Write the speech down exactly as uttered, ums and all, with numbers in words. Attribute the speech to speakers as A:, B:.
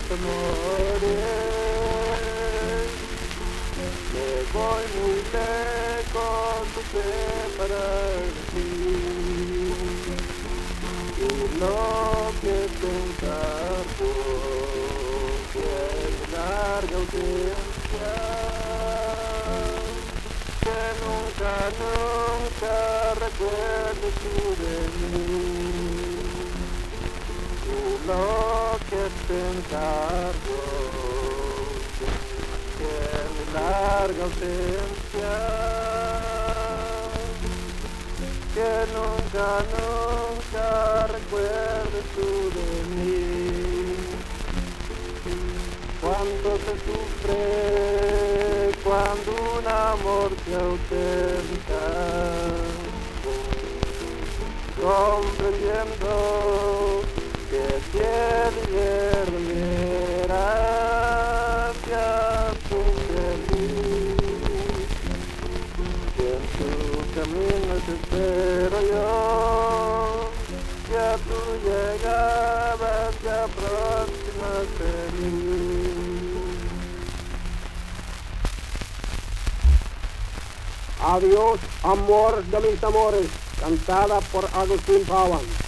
A: temores. Me voy muy lejos de separar de ti. Y lo que te encargo es larga ausencia, que nunca, nunca recuerdes tú de mí. Y lo que te encargo es larga ausencia, que nunca, nunca recuerdes tú de mí. Cuánto se sufre cuando un amor se ausenta, comprendiendo que cielo y verdadera hacia tu feliz, que en tu camino te espero yo, que a tu llegada te aproximas feliz.
B: Adiós, amor de mis amores, cantada por Agustín Pavan.